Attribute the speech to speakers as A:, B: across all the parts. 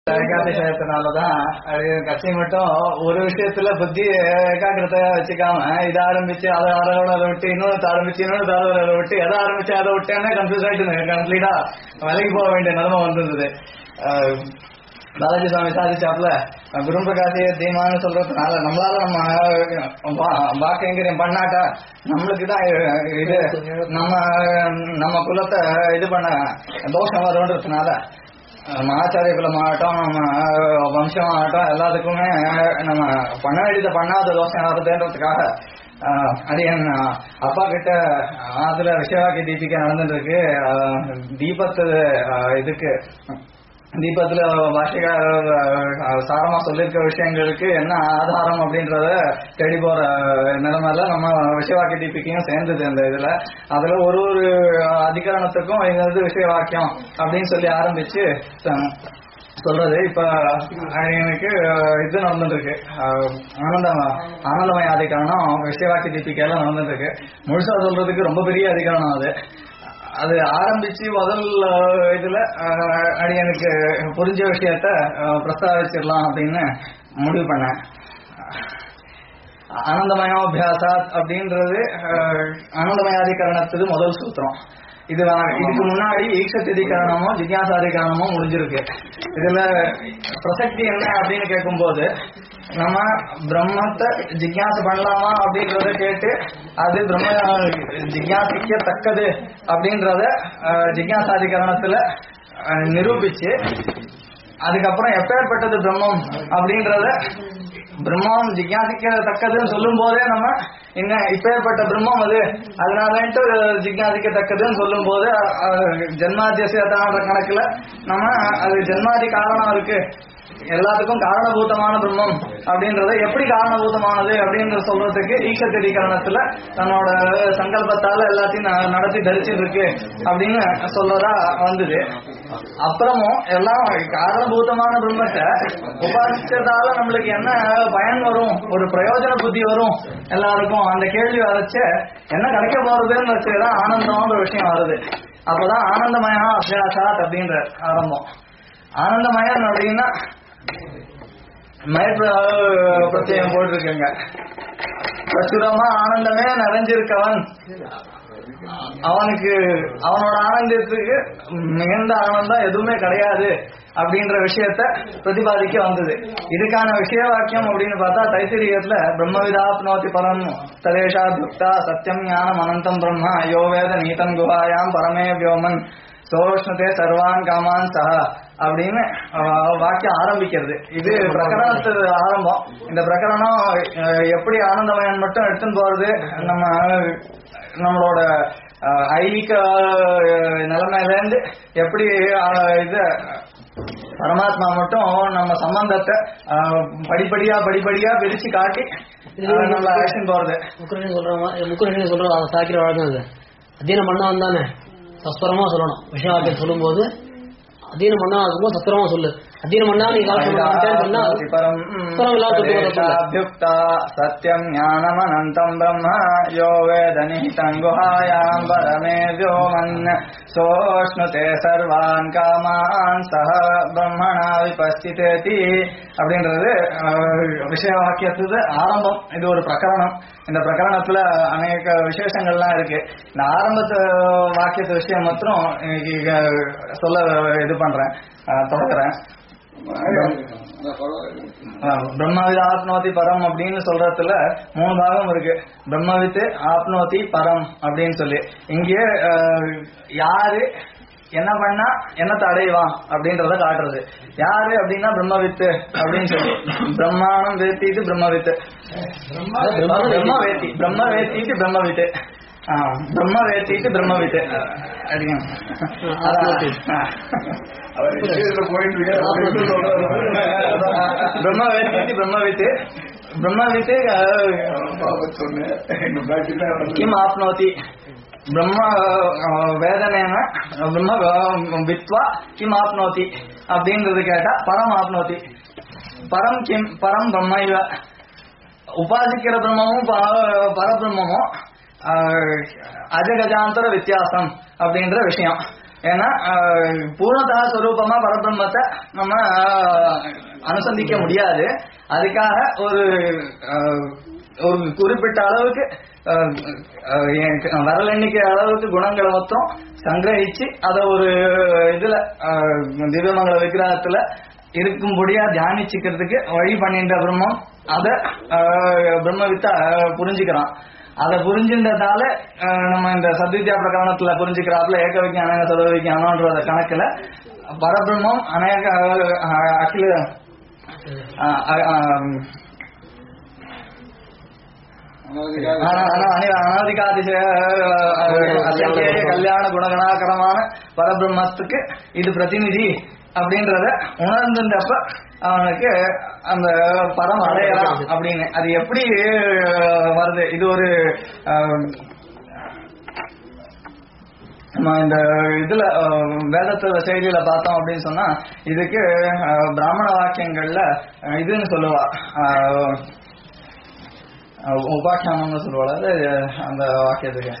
A: ஏகாதிசயத்தினாலதான் கட்சி மட்டும் ஒரு விஷயத்துல புத்தி ஏகாகிரத்தை வச்சுக்காம இதை ஆரம்பிச்சு அதை அதை விட்டு இன்னொன்று ஆரம்பிச்சு இன்னொன்று அதை விட்டு எதை ஆரம்பிச்சு அதை விட்டேன்னு கன்ஃபியூஸ் ஆயிட்டு கம்ப்ளீட்டா விலைக்கு போக வேண்டிய நிலைமை வந்திருந்தது. பாலாஜி சுவாமி சாதிச்சாப்ல குரு பிரகாசிய தீமான்னு சொல்றதுனால நம்மளால நம்ம வாக்கங்கரியம் பண்ணாட்டா நம்மளுக்குதான் இது நம்ம குலத்தை இது பண்ண தோஷம் வரும்ன்றதுனால ஆச்சாரிய குலமாகட்டும் நம்ம வம்சமாகட்டும் எல்லாத்துக்குமே நம்ம பண்ண வேண்டியதை பண்ணாத தோஷம் வருதுன்றதுக்காக அது என் அப்பா கிட்ட அதுல விஷயவாக்கி தீபிகா நடந்துட்டு இருக்கு. தீபத்து இதுக்கு தீபத்துல பாஷைக்காரர் சாரமா சொல்லியிருக்க விஷயங்களுக்கு என்ன ஆதாரம் அப்படின்றத தேடி போற நிலைமையில நம்ம விஷயவாக்கிய தீபிக்கையும் சேர்ந்தது. அந்த இதுல அதுல ஒரு அதிகரணத்துக்கும் இது விஷய வாக்கியம் அப்படின்னு சொல்லி ஆரம்பிச்சு சொல்றது. இப்ப எனக்கு இது நடந்துட்டு இருக்கு, ஆனந்தமய அதிகரணம் விஷயவாக்கிய தீபிக்கையெல்லாம் நடந்துட்டு இருக்கு. முழுசா சொல்றதுக்கு ரொம்ப பெரிய அதிகரணம் அது ஆரம்பிச்சு முதல் இதுல எனக்கு புரிஞ்ச விஷயத்த பிரஸ்தாவிச்சிடலாம் அப்படின்னு முடிவு பண்ணேன். ஆனந்தமயோபியாசாத் அப்படின்றது ஆனந்தமயாதிகரணத்துக்கு முதல் சூத்திரம். இதுக்கு முன்னாடி ஈக்ஷத்திதிகரணமும் ஜிக்யாசாதிகரணமும் முடிஞ்சிருக்கு. இதுல பிரசக்தி என்ன அப்படின்னு கேட்கும்போது நம்ம பிரம்மத்தை ஜிக்யாச பண்ணலாமா அப்படின்றத கேட்டு அது பிரம்ம ஜிக்யாசிக்க தக்கது அப்படின்றத ஜிக்யாசாதிகரணத்துல நிரூபிச்சு அதுக்கப்புறம் எப்பேற்பட்டது பிரம்மம் அப்படின்றத பிரம்மம் ஜிக்யாசிக்கத்தக்கதுன்னு சொல்லும் போதே நம்ம இன்னும் இப்பேற்பட்ட பிரம்மம் அதனாலன்ட்டு ஜிக்யாசிக்கத்தக்கதுன்னு சொல்லும் போது ஜென்மாத்தியசியத்தான கணக்குல நம்ம அது ஜென்மாதி காரணம் இருக்கு, எல்லாத்துக்கும் காரணபூதமான பிரம்மம் அப்படின்றத எப்படி காரணபூதமானது அப்படின்றத சொல்றதுக்கு ஈக்ஷத்திதிகரணத்துல தன்னோட சங்கல்பத்தால எல்லாத்தையும் நடத்தி தரிச்சிட்டு இருக்கு அப்படின்னு சொல்றதா வந்தது. அப்புறமும் எல்லாம் காரணபூதமான பிரம்மத்தை உபாசிச்சதால நம்மளுக்கு என்ன பயன் வரும், ஒரு பிரயோஜன புத்தி வரும் எல்லாருக்கும், அந்த கேள்வி வரைச்ச என்ன கிடைக்க போறதுன்னு வச்சுதான் ஆனந்தம்ன்ற விஷயம் வருது. அப்பதான் ஆனந்தமயா அபியாசாத் அப்படின்ற ஆரம்பம். ஆனந்தமயன் அப்படின்னா பிரத்யேகம் போட்டிருக்கேங்க. பிரசுரமா ஆனந்தமே நிறைஞ்சிருக்கவன், அவனுக்கு அவனோட ஆனந்தத்துக்கு மிகுந்த ஆனந்தம் எதுவுமே கிடையாது அப்படின்ற விஷயத்த பிரதிபாதிக்க வந்தது. இதுக்கான விஷய வாக்கியம் அப்படின்னு பார்த்தா தைத்திரியத்துல பிரம்மவிதாப்னோதி பரம் ததேஷா துக்தா சத்தியம் ஞானம் அனந்தம் பிரம்மா யோ வேத நீதம் குஹாயாம் பரமே வியோமன் சோஷ்ணதே சர்வான் காமான் சஹ அப்படின்னு வாக்கியம் ஆரம்பிக்கிறது. இது பிரகரணத்து ஆரம்பம். இந்த பிரகரணம் எப்படி ஆனந்தமயன் மட்டும் எடுத்துன்னு போறது, நம்மளோட ஐகிக நிலைமையிலேருந்து எப்படி இது பரமாத்மா மட்டும் நம்ம சம்பந்தத்தை படிப்படியா பிரிச்சு காட்டி நம்ம ஆக்ஷன் போறது.
B: முக்குரன் சொல்றோம் சாக்கிர வழக்கம் அத்தீனம் பண்ண வந்தானே சஸ்வரமா சொல்லணும். விஷயவாக்கியம் சொல்லும் போது அத்தீனம் பண்ணா அதுக்கும் சஸ்வரமா சொல்லு. அத்தீனம் பண்ணா நீங்க
A: சத்தியம் ஞானம் அனந்தம் பிரம்ம யோ வேத நிஹிதம் குஹாயாம் பரமே வியோமன் சோஷ்ணுதே சர்வான் காமான் சஹ பிரம்மணா விபஸ்திதேதி அப்படின்றது விஷய வாக்கியத்துக்கு ஆரம்பம். இது ஒரு பிரகரணம். இந்த பிரகரணத்துல அநேக விசேஷங்கள்லாம் இருக்கு. இந்த ஆரம்பத்து வாக்கியத்து விஷயம் மாத்திரம் சொல்ல இது பண்றேன், தொடர்கிறேன். பிரம்மவித் ஆப்னோதி பரம் அப்படின்னு சொல்றதுல 3 பாகம் இருக்கு. பிரம்மவித் ஆப்னோதி பரம் அப்படின்னு சொல்லி இங்கே யாரு என்ன பண்ணா என்னத்தை அடைவான் அப்படின்றத காட்டுறது. யாரு அப்படின்னா பிரம்மவித்து அப்படின்னு சொல்லி பிரம்மாணம் வேத்திட்டு பிரம்மவித்து பிரம்ம வேத்திட்டு பிரம்மவித்து பிரம்ம வேத்திட்டு பிரம்மவித்து பிரம்ம வேத்திட்டு பிரம்மவித்து பிரம்மவித்து கிம் ஆப்னோதி பிரம்ம வேதனேன பிரம்ம வித்வா கிம் ஆப்னோதி அப்படின்றது கேட்டா பரம் ஆப்னோதி. பரம் கிம் பரம் பிரம்ம இவ உபாசிக்கிற பிரம்மமும் பரபிரம்மமும் அஜகஜாந்தர வித்தியாசம் அப்படின்ற விஷயம். ஏன்னா பூர்ணதா ஸ்வரூபமா பரபிரம்மத்தை நம்ம அனுசந்திக்க முடியாது. அதுக்காக ஒரு ஒரு குறிப்பிட்ட அளவுக்கு வரல் எண்ணிக்கை அளவுக்கு குணங்களை மொத்தம் சங்கிரகிச்சு அதை ஒரு இதுல திவ்யமங்கல விக்கிரகத்துல இருக்கும்படியா தியானிச்சுக்கிறதுக்கு வழி பண்ணின்ற பிரம்மம் அதை பிரம்மவித்த புரிஞ்சுக்கிறான். அதை புரிஞ்சுன்றதால நம்ம இந்த சத்வித்யா பிரகரணத்துல புரிஞ்சுக்கிறாப்புல ஏக விஞ்ஞான சர்வ விஞ்ஞானம்ன்ற கணக்குல பரபிரம்மம் அநேக அகில அனாதிகாதிசய கல்யாண குணகணாகரமான பரபிரம்மத்துக்கு இது பிரதிநிதி அப்படின்றத உணர்ந்தப்ப அவனுக்கு அந்த பரம் அடையலாம் அப்படின்னு. அது எப்படி வருது? இது ஒரு நம்ம இந்த இதுல வேதத்துல செய்தியில பார்த்தோம் அப்படின்னு சொன்னா இதுக்கு பிராமண வாக்கியங்கள்ல இதுன்னு சொல்லுவா, உபாக்கியானம்னு சொல்லுவாள். அது அந்த வாக்கியத்துக்கு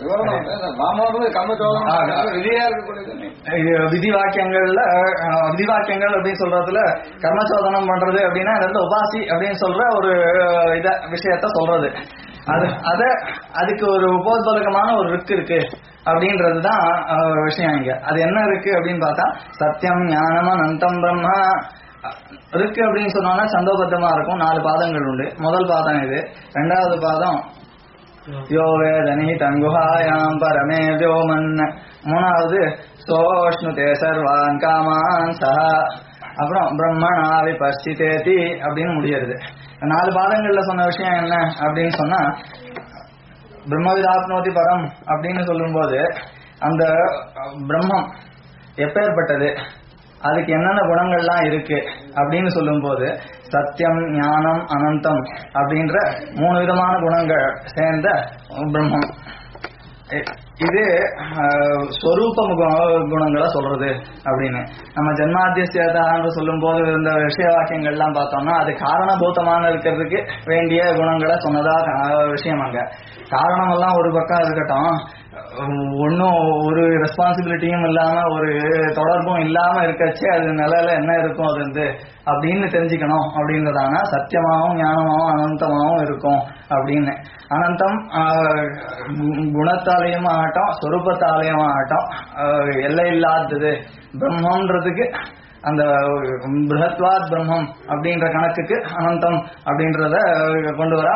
A: விதி வாக்கியங்கள்ல விதி வாக்கியங்கள் அப்படின்னு சொல்றதுல கர்மச்சோதனம் பண்றது அப்படின்னா அந்த உபாசி அப்படின்னு சொல்ற ஒரு விஷயத்த சொல்றது. அதுக்கு ஒரு உபோத்பலகமான ஒரு ரிக்கு இருக்கு அப்படின்றதுதான் விஷயம் இங்க. அது என்ன இருக்கு அப்படின்னு பார்த்தா சத்தியம் ஞானம் அனந்தம் பிரம்ம இருக்கு அப்படின்னு சொன்னோம்னா சந்தோபத்தமா இருக்கும். 4 பாதங்கள் உண்டு. முதல் பாதம் இது. 2வது பாதம் யோ வேதனி தங்குஹாயாம் பரமே வியோமன். 3வது சோஷ்ணுதே சர்வான் காமான் சஹ. அப்புறம் பிரம்மணா விபஸ்சிதேதி அப்படின்னு முடியறது. 4 பாதங்கள்ல சொன்ன விஷயம் என்ன அப்படின்னு சொன்னா பிரம்மவிதாப்னோதி பரம் அப்படின்னு சொல்லும்போது அந்த பிரம்மம் எப்பேற்பட்டது, அதுக்கு என்னென்ன குணங்கள்லாம் இருக்கு அப்படின்னு சொல்லும் போது சத்தியம் ஞானம் அனந்தம் அப்படின்ற 3 விதமான குணங்கள் சேர்ந்த பிரம்மம். இது ஸ்வரூப குணங்களை சொல்றது அப்படின்னு. நம்ம ஜென்மாத்தியஸ்தான்னு சொல்லும் போது இந்த விஷய வாக்கியங்கள்லாம் பார்த்தோம்னா அது காரணபூதமான இருக்கிறதுக்கு வேண்டிய குணங்களை சொன்னதா விஷயம். அங்க காரணம் எல்லாம் ஒரு பக்கம் இருக்கட்டும், ஒன்னும் ஒரு ரெஸ்பான்சிபிலிட்டியும் இல்லாம ஒரு தொடர்பும் இல்லாம இருக்கச்சு அது நிலையில என்ன இருக்கும் அது வந்து அப்படின்னு தெரிஞ்சுக்கணும் அப்படின்றதான சத்தியமாகவும் ஞானமாகவும் அனந்தமாகவும் இருக்கும் அப்படின்னு. அனந்தம் குணத்தாலையும் ஆகட்டும் சொரூபத்தாலையும் ஆகட்டும் எல்லை இல்லாதது. பிரம்மன்றதுக்கு அந்த பிருஹத்வாத் பிரம்மம் அப்படின்ற கணக்குக்கு அனந்தம் அப்படின்றத கொண்டு வர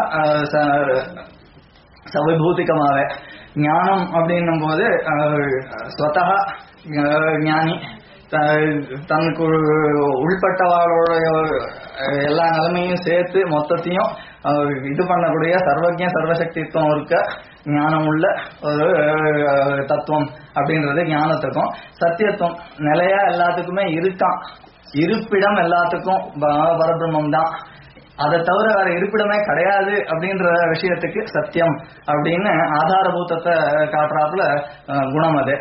A: சவிபூதிகமாவே. ஞானம் அப்படின்னும் போது ஸ்வதா ஞானி தனக்கு உள்பட்டவாளோட எல்லா நிலைமையும் சேர்த்து மொத்தத்தையும் இது பண்ணக்கூடிய சர்வஜ சர்வசக்தித்துவம் இருக்க ஞானம் உள்ள ஒரு தத்துவம் அப்படின்றது ஞானத்துக்கும். சத்தியத்துவம் நிலையா எல்லாத்துக்குமே இருக்கான், இருப்பிடம் எல்லாத்துக்கும் பரபிரம்மம் தான், அதை தவிர வேற இருப்பிடமே கிடையாது அப்படின்ற விஷயத்துக்கு சத்தியம் அப்படின்னு ஆதாரபூதத்தை காட்டுறாப்புல குணம் அது.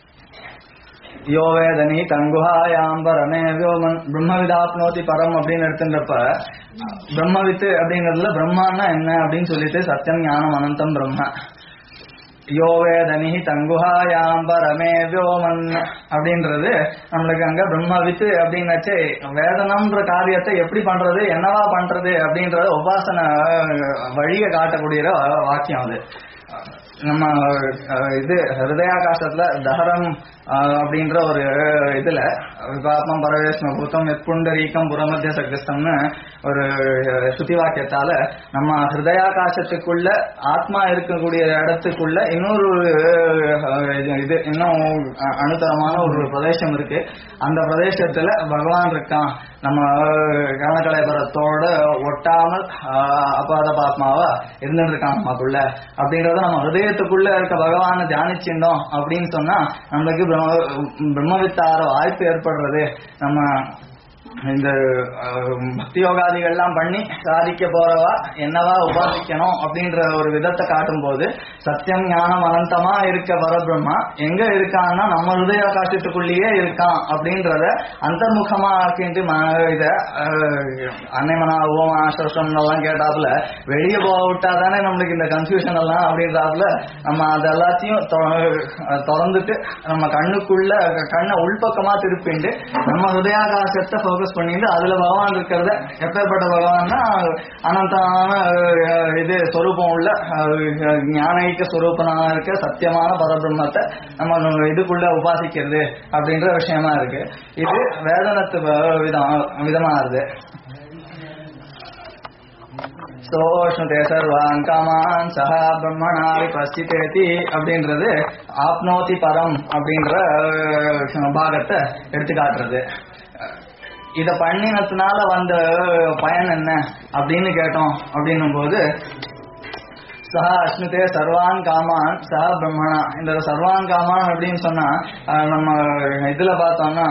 A: யோவேதனி தங்குஹாயாம்பரமே வியோமன் பிரம்மவிதாப்னோதி பரம் அப்படின்னு எடுத்துன்றப்ப பிரம்மவித்து அப்படிங்கிறதுல பிரம்மான்னா என்ன அப்படின்னு சொல்லிட்டு சத்தியம் ஞானம் அனந்தம் பிரம்ம. யோவேதனி தங்குஹாயாம்பரமே வியோமன் அப்படின்றது நம்மளுக்கு அங்க பிரம்மவித்து அப்படின்னாச்சு வேதனம்ன்ற காரியத்தை எப்படி பண்றது என்னவா பண்றது அப்படின்றத உபாசன வழியை காட்டக்கூடிய வாக்கியம் அது. நம்ம இது ஹிருதயாகாசத்துல தஹரம் அப்படின்ற ஒரு இதுல விபாத்மம் பரவேஷ்ம பூத்தம் எத்புண்டரீக்கம் புறமத்திய சக்திஸ்தம்னு ஒரு ஸ்ருதி வாக்கியத்தால நம்ம ஹிருதயாகாசத்துக்குள்ள ஆத்மா இருக்கக்கூடிய இடத்துக்குள்ள இன்னொரு இது இன்னும் அணுத்தரமான ஒரு பிரதேசம் இருக்கு. அந்த பிரதேசத்துல பகவான் இருக்கான், நம்ம கரணகலைபரத்தோட ஒட்டாமல் அபாத பாத்மாவா இருந்துட்டு இருக்கான் நமக்குள்ள அப்படின்றத நம்ம ஹிருதயத்துக்குள்ள இருக்க பகவானை தியானிச்சிருந்தோம் அப்படின்னு சொன்னா நம்மளுக்கு பிரம்மவித்தார வாய்ப்பு ஏற்படுறது. நம்ம இந்த பக்தி யோகாதிகள்லாம் பண்ணி சாதிக்க போறவா என்னவா உபாசிக்கணும் அப்படின்ற ஒரு விதத்தை காட்டும் போது சத்தியம் ஞானம் அனந்தமா இருக்க பரபிரம்மா எங்க இருக்கான்னா நம்ம ஹிருதய காட்சத்துக்குள்ளேயே இருக்கான் அப்படின்றத அந்தர்முகமா ஆக்கிட்டு இத அன்னைமனா ஓம் ஆசிரம் எல்லாம் கேட்டாப்புல வெளியே போக விட்டாதானே நம்மளுக்கு இந்த கன்ஃபியூஷன் எல்லாம் அப்படின்றாப்புல நம்ம அது எல்லாத்தையும் திறந்துட்டு நம்ம கண்ணை உள்பக்கமா திருப்பிண்டு நம்ம ஹிருதயாகாசத்தை ஃபோக்கஸ் பண்ணிட்டு அதுல பகவான் இருக்கிறத எப்பேற்பட்ட பகவான்னா அனந்தமான இது ஸ்வரூபம் உள்ள ஞானயிக்க ஸ்வரூபனா இருக்க சத்தியமான பரபிரம்மத்தை நம்ம இதுக்குள்ள உபாசிக்கிறது அப்படின்ற விஷயமா இருக்கு. இது வேதனத்து விதமாகுது. சோஷ்ணுதே சர்வான் காமான் சஹா பிரம்மணா விபஸ்சிதேதி அப்படின்றது ஆப்னோதி பரம் அப்படின்ற பாகத்தை எடுத்து காட்டுறது. இத பண்ணினதுனால வந்த பயன் என்ன அப்படின்னு கேட்டோம். அப்படின்னும் போது சஹா அஸ்னுதே சர்வான் காமான் சஹா பிரம்மணா, இந்த சர்வான் காமான் அப்படின்னு சொன்னா நம்ம இதுல பார்த்தோம்னா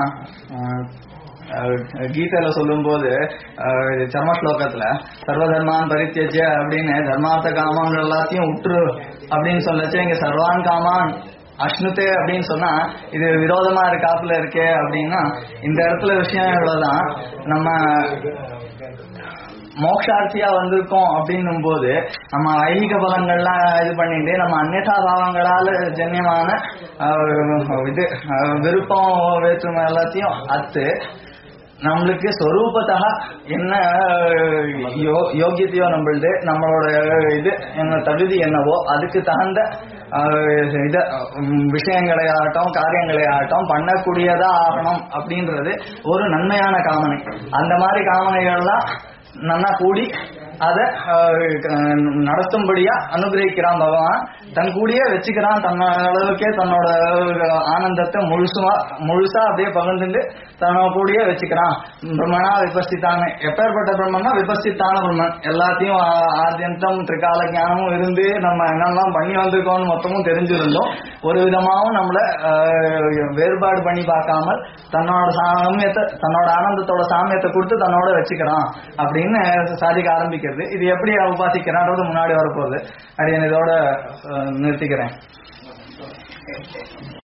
A: கீதையில சொல்லும் போது சர்ம ஸ்லோகத்துல சர்வதர்மான் பரித்தியஜ அப்படின்னு தர்மார்த்த காமான் எல்லாத்தையும் உற்று அப்படின்னு சொல்லச்சு. இங்க சர்வான் காமான் அஷ்ணுதே அப்படின்னு சொன்னா இது விரோதமா இருக்காப்புல இருக்கே அப்படின்னா இந்த இடத்துல விஷயம் இவ்வளவுதான். நம்ம மோக்ஷார்த்தியா வந்திருக்கோம் அப்படின்னும் போது நம்ம ஐகிக பலங்கள்லாம் இது பண்ணிட்டு நம்ம அந்நியதா பாவங்களால ஜன்யமான இது விருப்பம் வேற்றுமை எல்லாத்தையும் அத்து நம்மளுக்கு ஸ்வரூபத்தா என்ன யோகியத்தையோ நம்மளது நம்மளோட இது என்ன தகுதி என்னவோ அதுக்கு தகுந்த இத விஷயங்களையாகட்டும் காரியங்களையாகட்டும் பண்ணக்கூடியதா ஆகணும் அப்படின்றது ஒரு நன்மையான காமனை. அந்த மாதிரி காமனைகள்லாம் நல்லா கூடி அதை நடத்தும்படியா அனுகிரகிக்கிறான் பகவான். தன் கூடியே வச்சுக்கிறான். அளவுக்கே தன்னோட ஆனந்தத்தை முழுசா அப்படியே பகிர்ந்துட்டு தன்னோட கூடியே வச்சுக்கிறான். பிரம்மனா விபஸ்தித்தான எப்பேற்பட்ட பிரம்மன்னா விபஸ்தித்தான பிரம்மன். எல்லாத்தையும் ஆத்யந்தம் திரிகால ஞானமும் இருந்து நம்ம என்னெல்லாம் பண்ணி வந்திருக்கோம்னு மொத்தமும் தெரிஞ்சிருந்தோம். ஒரு விதமாகவும் நம்மள வேறுபாடு பண்ணி பார்க்காமல் தன்னோட சாமியத்தை தன்னோட ஆனந்தத்தோட சாமியத்தை கொடுத்து தன்னோட வச்சுக்கிறான் அப்படின்னு சாதிக்க ஆரம்பிக்கிறது. இது எப்படி உபாசிக்கிறான்றது முன்னாடி வரப்போகுது. அப்படி இதோட நிறுத்திக்கிறேன்.